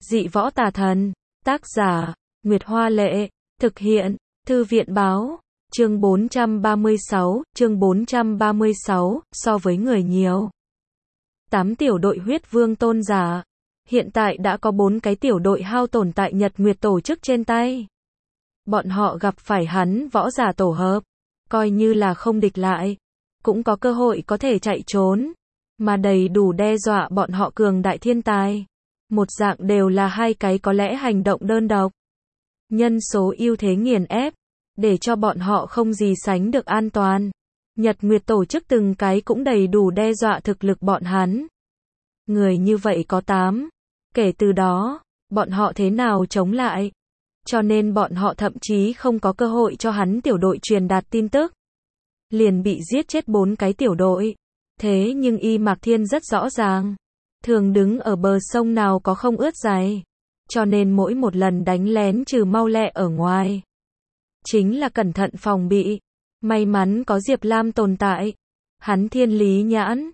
Dị võ tà thần. Tác giả, Nguyệt Hoa Lệ. Thực hiện, Thư viện Báo. Chương 436, so với người nhiều. 8 tiểu đội huyết vương tôn giả. Hiện tại đã có 4 cái tiểu đội hao tổn tại Nhật Nguyệt tổ chức trên tay. Bọn họ gặp phải hắn võ giả tổ hợp. Coi như là không địch lại. Cũng có cơ hội có thể chạy trốn. Mà đầy đủ đe dọa bọn họ cường đại thiên tài. Một dạng đều là hai cái có lẽ hành động đơn độc. Nhân số ưu thế nghiền ép. Để cho bọn họ không gì sánh được an toàn. Nhật Nguyệt tổ chức từng cái cũng đầy đủ đe dọa thực lực bọn hắn. Người như vậy có 8. Kể từ đó, bọn họ thế nào chống lại? Cho nên bọn họ thậm chí không có cơ hội cho hắn tiểu đội truyền đạt tin tức. Liền bị giết chết 4 cái tiểu đội. Thế nhưng Y Mạc Thiên rất rõ ràng. Thường đứng ở bờ sông nào có không ướt giày. Cho nên mỗi một lần đánh lén trừ mau lẹ ở ngoài. Chính là cẩn thận phòng bị. May mắn có Diệp Lam tồn tại. Hắn thiên lý nhãn.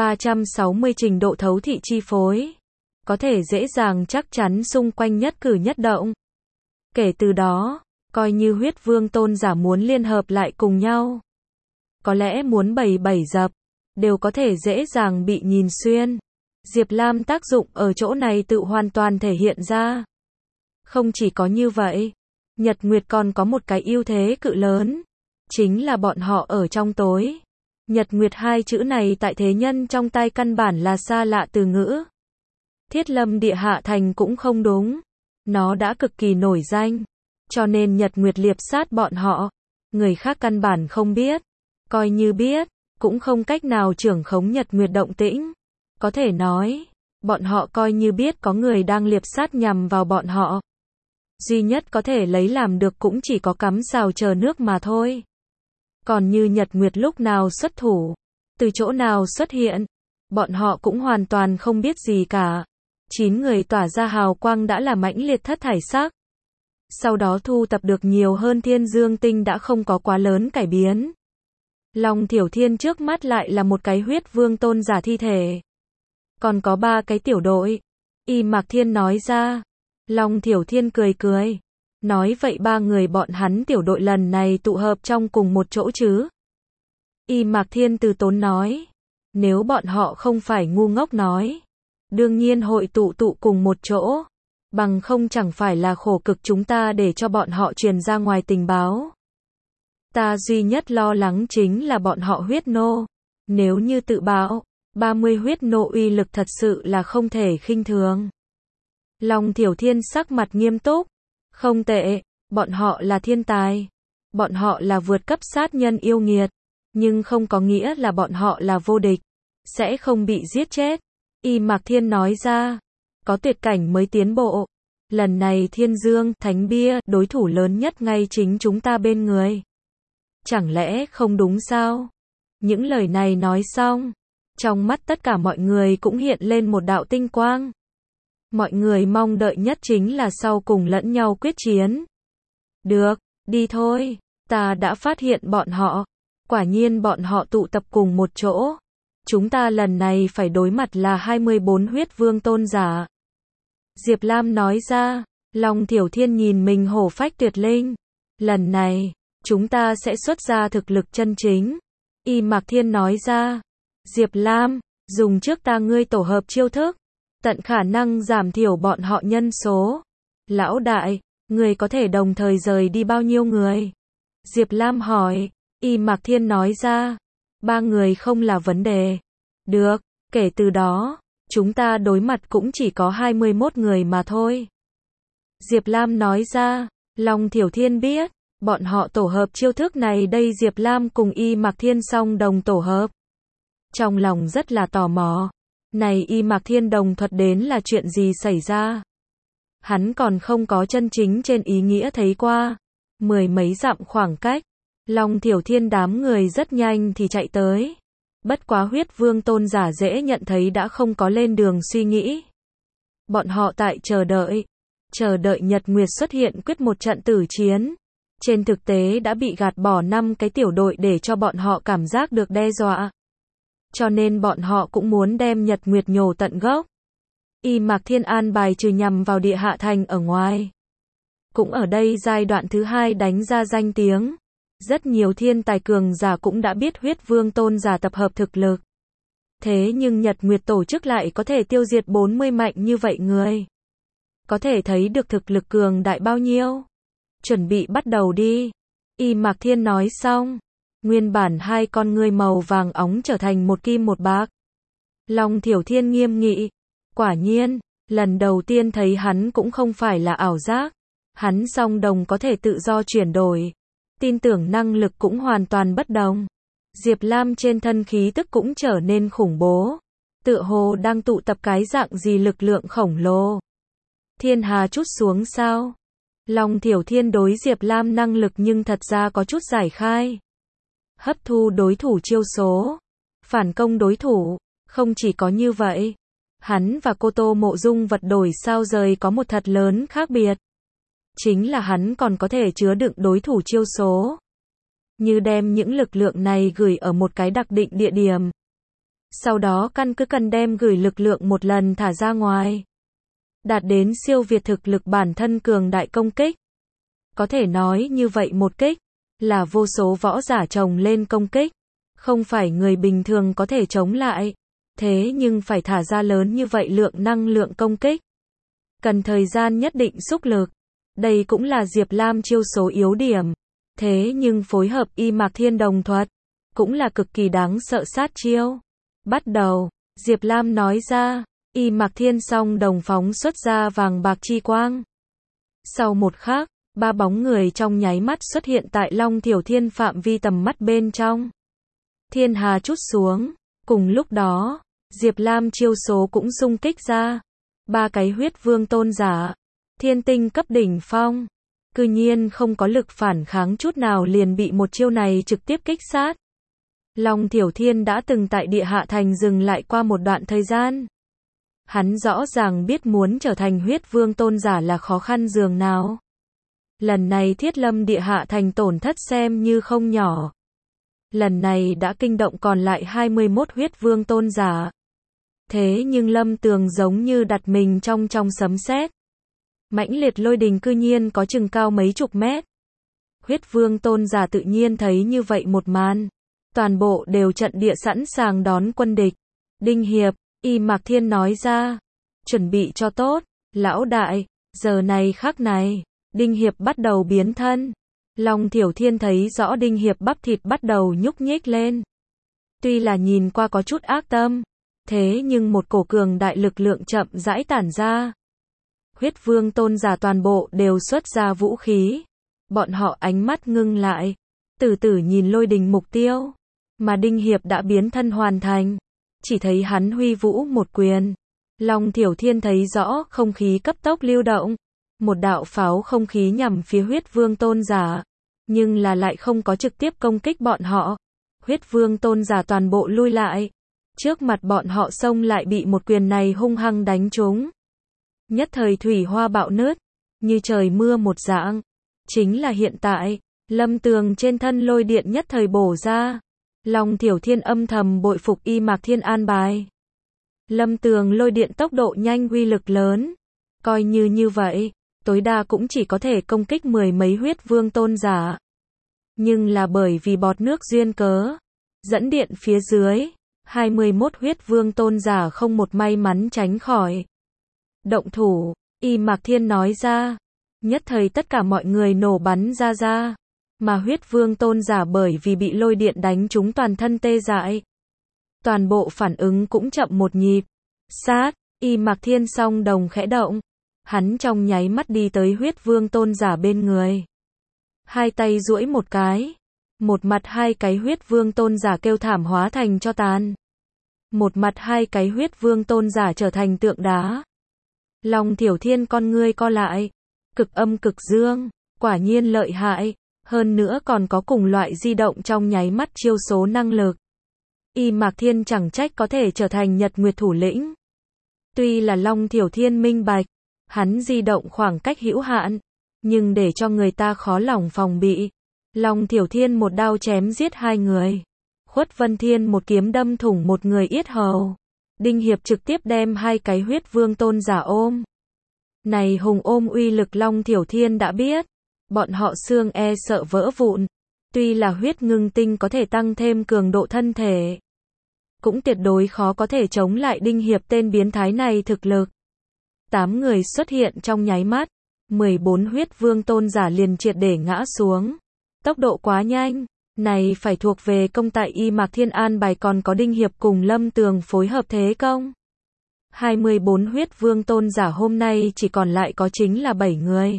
360 trình độ thấu thị chi phối. Có thể dễ dàng chắc chắn xung quanh nhất cử nhất động. Kể từ đó, coi như huyết vương tôn giả muốn liên hợp lại cùng nhau. Có lẽ muốn bảy dập, đều có thể dễ dàng bị nhìn xuyên. Diệp Lam tác dụng ở chỗ này tự hoàn toàn thể hiện ra. Không chỉ có như vậy, Nhật Nguyệt còn có một cái ưu thế cự lớn. Chính là bọn họ ở trong tối. Nhật Nguyệt hai chữ này tại thế nhân trong tay căn bản là xa lạ từ ngữ. Thiết Lâm Địa Hạ Thành cũng không đúng. Nó đã cực kỳ nổi danh. Cho nên Nhật Nguyệt liệp sát bọn họ. Người khác căn bản không biết. Coi như biết, cũng không cách nào trưởng khống Nhật Nguyệt động tĩnh. Có thể nói, bọn họ coi như biết có người đang liệp sát nhằm vào bọn họ. Duy nhất có thể lấy làm được cũng chỉ có cắm sào chờ nước mà thôi. Còn như Nhật Nguyệt lúc nào xuất thủ, từ chỗ nào xuất hiện, bọn họ cũng hoàn toàn không biết gì cả. 9 người tỏa ra hào quang đã là mãnh liệt thất thải sắc. Sau đó thu tập được nhiều hơn thiên dương tinh đã không có quá lớn cải biến. Long Thiểu Thiên trước mắt lại là một cái huyết vương tôn giả thi thể. Còn có 3 cái tiểu đội. Y Mạc Thiên nói ra. Long Thiểu Thiên cười cười. Nói vậy 3 người bọn hắn tiểu đội lần này tụ hợp trong cùng một chỗ chứ? Y Mạc Thiên từ tốn nói. Nếu bọn họ không phải ngu ngốc nói. Đương nhiên hội tụ cùng một chỗ. Bằng không chẳng phải là khổ cực chúng ta để cho bọn họ truyền ra ngoài tình báo. Ta duy nhất lo lắng chính là bọn họ huyết nô. Nếu như tự bảo, 30 huyết nô uy lực thật sự là không thể khinh thường. Long Thiểu Thiên sắc mặt nghiêm túc. Không tệ, bọn họ là thiên tài. Bọn họ là vượt cấp sát nhân yêu nghiệt. Nhưng không có nghĩa là bọn họ là vô địch. Sẽ không bị giết chết. Y Mạc Thiên nói ra. Có tuyệt cảnh mới tiến bộ. Lần này Thiên Dương, Thánh Bia, đối thủ lớn nhất ngay chính chúng ta bên người. Chẳng lẽ không đúng sao? Những lời này nói xong. Trong mắt tất cả mọi người cũng hiện lên một đạo tinh quang. Mọi người mong đợi nhất chính là sau cùng lẫn nhau quyết chiến. Được, đi thôi. Ta đã phát hiện bọn họ. Quả nhiên bọn họ tụ tập cùng một chỗ. Chúng ta lần này phải đối mặt là 24 huyết vương tôn giả. Diệp Lam nói ra. Long Thiểu Thiên nhìn mình hổ phách tuyệt linh. Lần này, chúng ta sẽ xuất ra thực lực chân chính. Y Mạc Thiên nói ra. Diệp Lam, dùng trước ta ngươi tổ hợp chiêu thức. Tận khả năng giảm thiểu bọn họ nhân số. Lão đại, người có thể đồng thời rời đi bao nhiêu người? Diệp Lam hỏi. Y Mạc Thiên nói ra. 3 người không là vấn đề. Được, kể từ đó, chúng ta đối mặt cũng chỉ có 21 người mà thôi. Diệp Lam nói ra. Long Thiểu Thiên biết, bọn họ tổ hợp chiêu thức này đây Diệp Lam cùng Y Mạc Thiên song đồng tổ hợp. Trong lòng rất là tò mò. Này Y Mạc Thiên đồng thuật đến là chuyện gì xảy ra? Hắn còn không có chân chính trên ý nghĩa thấy qua. 10 mấy dặm khoảng cách. Long Thiểu Thiên đám người rất nhanh thì chạy tới. Bất quá huyết vương tôn giả dễ nhận thấy đã không có lên đường suy nghĩ. Bọn họ tại chờ đợi. Chờ đợi Nhật Nguyệt xuất hiện quyết một trận tử chiến. Trên thực tế đã bị gạt bỏ 5 cái tiểu đội để cho bọn họ cảm giác được đe dọa. Cho nên bọn họ cũng muốn đem Nhật Nguyệt nhổ tận gốc. Y Mạc Thiên an bài trừ nhằm vào địa hạ thành ở ngoài. Cũng ở đây giai đoạn thứ hai đánh ra danh tiếng. Rất nhiều thiên tài cường giả cũng đã biết Huyết Vương Tôn giả tập hợp thực lực. Thế nhưng Nhật Nguyệt tổ chức lại có thể tiêu diệt 40 mạnh như vậy người. Có thể thấy được thực lực cường đại bao nhiêu. Chuẩn bị bắt đầu đi. Y Mạc Thiên nói xong. Nguyên bản hai con ngươi màu vàng óng trở thành một kim một bạc. Long Thiểu Thiên nghiêm nghị. Quả nhiên, lần đầu tiên thấy hắn cũng không phải là ảo giác. Hắn song đồng có thể tự do chuyển đổi. Tin tưởng năng lực cũng hoàn toàn bất đồng. Diệp Lam trên thân khí tức cũng trở nên khủng bố. Tựa hồ đang tụ tập cái dạng gì lực lượng khổng lồ. Thiên hà chút xuống sao? Long Thiểu Thiên đối Diệp Lam năng lực nhưng thật ra có chút giải khai. Hấp thu đối thủ chiêu số. Phản công đối thủ. Không chỉ có như vậy. Hắn và Cô Tô Mộ Dung vật đổi sao rời có một thật lớn khác biệt. Chính là hắn còn có thể chứa đựng đối thủ chiêu số. Như đem những lực lượng này gửi ở một cái đặc định địa điểm. Sau đó căn cứ cần đem gửi lực lượng một lần thả ra ngoài. Đạt đến siêu việt thực lực bản thân cường đại công kích. Có thể nói như vậy một kích, là vô số võ giả chồng lên công kích. Không phải người bình thường có thể chống lại. Thế nhưng phải thả ra lớn như vậy lượng năng lượng công kích. Cần thời gian nhất định xúc lực. Đây cũng là Diệp Lam chiêu số yếu điểm. Thế nhưng phối hợp Y Mạc Thiên đồng thuật, cũng là cực kỳ đáng sợ sát chiêu. Bắt đầu, Diệp Lam nói ra, Y Mạc Thiên song đồng phóng xuất ra vàng bạc chi quang. Sau một khắc, ba bóng người trong nháy mắt xuất hiện tại Long Thiểu Thiên phạm vi tầm mắt bên trong. Thiên hà chút xuống, cùng lúc đó, Diệp Lam chiêu số cũng xung kích ra. Ba cái Huyết Vương Tôn giả, thiên tinh cấp đỉnh phong. Cư nhiên không có lực phản kháng chút nào liền bị một chiêu này trực tiếp kích sát. Long Thiểu Thiên đã từng tại địa hạ thành dừng lại qua một đoạn thời gian. Hắn rõ ràng biết muốn trở thành Huyết Vương Tôn giả là khó khăn dường nào. Lần này Thiết Lâm địa hạ thành tổn thất xem như không nhỏ. Lần này đã kinh động còn lại 21 Huyết Vương Tôn giả. Thế nhưng Lâm Tường giống như đặt mình trong sấm sét. Mãnh liệt lôi đình cư nhiên có chừng cao mấy chục mét. Huyết Vương Tôn giả tự nhiên thấy như vậy một màn. Toàn bộ đều trận địa sẵn sàng đón quân địch. Đinh Hiệp, Y Mạc Thiên nói ra. Chuẩn bị cho tốt, lão đại, giờ này khắc này, Đinh Hiệp bắt đầu biến thân. Long Thiểu Thiên thấy rõ Đinh Hiệp bắp thịt bắt đầu nhúc nhích lên. Tuy là nhìn qua có chút ác tâm, thế nhưng một cổ cường đại lực lượng chậm rãi tản ra. Huyết Vương Tôn giả toàn bộ đều xuất ra vũ khí. Bọn họ ánh mắt ngưng lại, từ từ nhìn lôi đình mục tiêu. Mà Đinh Hiệp đã biến thân hoàn thành. Chỉ thấy hắn huy vũ một quyền. Long Thiểu Thiên thấy rõ không khí cấp tốc lưu động. Một đạo pháo không khí nhằm phía Huyết Vương Tôn giả. Nhưng là lại không có trực tiếp công kích bọn họ. Huyết Vương Tôn giả toàn bộ lui lại. Trước mặt bọn họ xông lại bị một quyền này hung hăng đánh trúng. Nhất thời thủy hoa bạo nứt, như trời mưa một dạng. Chính là hiện tại, Lâm Tường trên thân lôi điện nhất thời bổ ra. Long Thiểu Thiên âm thầm bội phục Y Mạc Thiên an bài. Lâm Tường lôi điện tốc độ nhanh uy lực lớn. Coi như vậy, tối đa cũng chỉ có thể công kích 10 mấy Huyết Vương Tôn giả. Nhưng là bởi vì bọt nước duyên cớ, dẫn điện phía dưới, 21 Huyết Vương Tôn giả không một may mắn tránh khỏi. Động thủ, Y Mạc Thiên nói ra. Nhất thời tất cả mọi người nổ bắn ra. Mà Huyết Vương Tôn giả bởi vì bị lôi điện đánh trúng toàn thân tê dại. Toàn bộ phản ứng cũng chậm một nhịp. Sát, Y Mạc Thiên song đồng khẽ động. Hắn trong nháy mắt đi tới Huyết Vương Tôn giả bên người. Hai tay duỗi một cái. Một mặt hai cái Huyết Vương Tôn giả kêu thảm hóa thành tro tàn. Một mặt hai cái Huyết Vương Tôn giả trở thành tượng đá. Long Thiểu Thiên con ngươi co lại. Cực âm cực dương, quả nhiên lợi hại. Hơn nữa còn có cùng loại di động trong nháy mắt chiêu số năng lực. Y Mạc Thiên chẳng trách có thể trở thành Nhật Nguyệt thủ lĩnh. Tuy là Long Thiểu Thiên minh bạch, hắn di động khoảng cách hữu hạn, nhưng để cho người ta khó lòng phòng bị. Long Thiểu Thiên một đao chém giết hai người. Khuất Vân Thiên một kiếm đâm thủng một người yết hầu. Đinh Hiệp trực tiếp đem hai cái huyết vương tôn giả ôm. Này hùng ôm uy lực Long Thiểu Thiên đã biết. Bọn họ xương sợ vỡ vụn. Tuy là huyết ngưng tinh có thể tăng thêm cường độ thân thể, cũng tuyệt đối khó có thể chống lại Đinh Hiệp tên biến thái này thực lực. 8 người xuất hiện trong nháy mắt, 14 huyết vương tôn giả liền triệt để ngã xuống. Tốc độ quá nhanh, này phải thuộc về công tại Y Mạc Thiên an bài, còn có Đinh Hiệp cùng Lâm Tường phối hợp thế công. 24 huyết vương tôn giả hôm nay chỉ còn lại có chính là 7 người.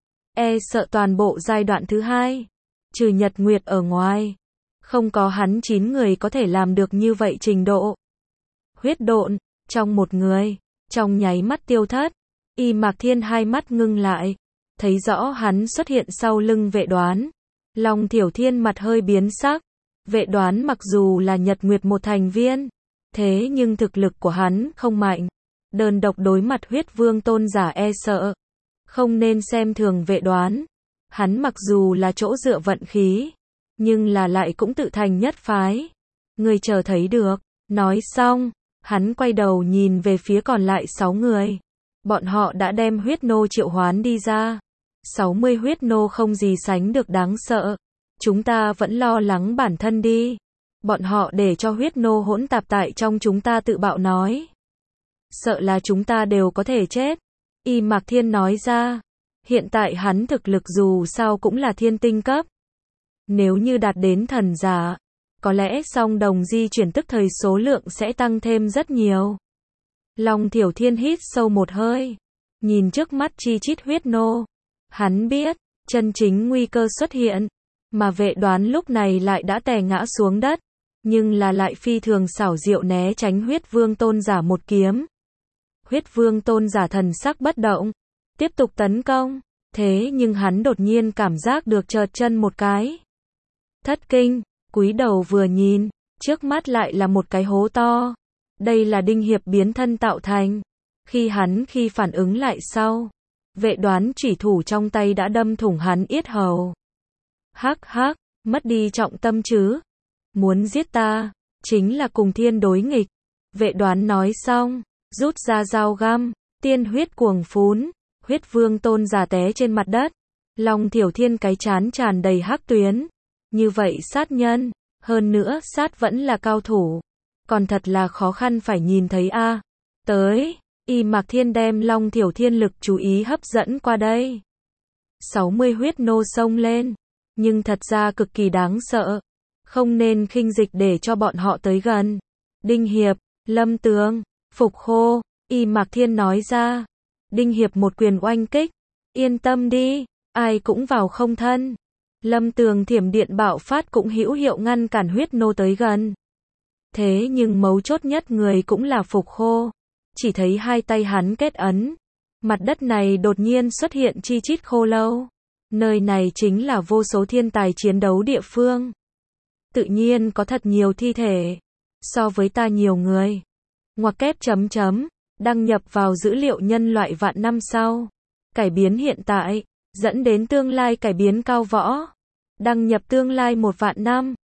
Sợ toàn bộ giai đoạn thứ 2, trừ Nhật Nguyệt ở ngoài, không có hắn 9 người có thể làm được như vậy trình độ. Huyết độn, trong một người, trong nháy mắt tiêu thất. Y Mạc Thiên hai mắt ngưng lại, thấy rõ hắn xuất hiện sau lưng Vệ Đoán. Long Thiểu Thiên mặt hơi biến sắc. Vệ Đoán mặc dù là Nhật Nguyệt một thành viên, thế nhưng thực lực của hắn không mạnh. Đơn độc đối mặt huyết vương tôn giả sợ. Không nên xem thường Vệ Đoán. Hắn mặc dù là chỗ dựa vận khí, nhưng là lại cũng tự thành nhất phái. Người chờ thấy được. Nói xong, hắn quay đầu nhìn về phía còn lại 6 người. Bọn họ đã đem huyết nô triệu hoán đi ra. 60 huyết nô không gì sánh được đáng sợ. Chúng ta vẫn lo lắng bản thân đi. Bọn họ để cho huyết nô hỗn tạp tại trong chúng ta tự bạo nói. Sợ là chúng ta đều có thể chết. Y Mạc Thiên nói ra. Hiện tại hắn thực lực dù sao cũng là thiên tinh cấp. Nếu như đạt đến thần giả, có lẽ song đồng di chuyển tức thời số lượng sẽ tăng thêm rất nhiều. Long Thiểu Thiên hít sâu một hơi, nhìn trước mắt chi chít huyết nô. Hắn biết, chân chính nguy cơ xuất hiện, mà Vệ Đoán lúc này lại đã tè ngã xuống đất, nhưng là lại phi thường xảo diệu né tránh huyết vương tôn giả một kiếm. Huyết vương tôn giả thần sắc bất động, tiếp tục tấn công, thế nhưng hắn đột nhiên cảm giác được chợt chân một cái. Thất kinh, cúi đầu vừa nhìn, trước mắt lại là một cái hố to. Đây là Đinh Hiệp biến thân tạo thành. Khi phản ứng lại sau, Vệ Đoán chủy thủ trong tay đã đâm thủng hắn yết hầu. Hắc hắc, mất đi trọng tâm chứ. Muốn giết ta, chính là cùng thiên đối nghịch. Vệ Đoán nói xong, rút ra dao găm, tiên huyết cuồng phún, huyết vương tôn giả té trên mặt đất. Long Thiểu Thiên cái trán tràn đầy hắc tuyến. Như vậy sát nhân, hơn nữa sát vẫn là cao thủ. Còn thật là khó khăn phải nhìn thấy a. Tới, Y Mạc Thiên đem Long Thiểu Thiên lực chú ý hấp dẫn qua đây. 60 huyết nô xông lên, nhưng thật ra cực kỳ đáng sợ. Không nên khinh dịch để cho bọn họ tới gần. Đinh Hiệp, Lâm Tường, Phục Khô, Y Mạc Thiên nói ra. Đinh Hiệp một quyền oanh kích. Yên tâm đi, ai cũng vào không thân. Lâm Tường thiểm điện bạo phát cũng hữu hiệu ngăn cản huyết nô tới gần. Thế nhưng mấu chốt nhất người cũng là Phục Khô. Chỉ thấy hai tay hắn kết ấn. Mặt đất này đột nhiên xuất hiện chi chít khô lâu. Nơi này chính là vô số thiên tài chiến đấu địa phương. Tự nhiên có thật nhiều thi thể. So với ta nhiều người. Ngoặc kép chấm chấm. Đăng nhập vào dữ liệu nhân loại vạn năm sau. Cải biến hiện tại. Dẫn đến tương lai cải biến cao võ. Đăng nhập tương lai 1 vạn năm.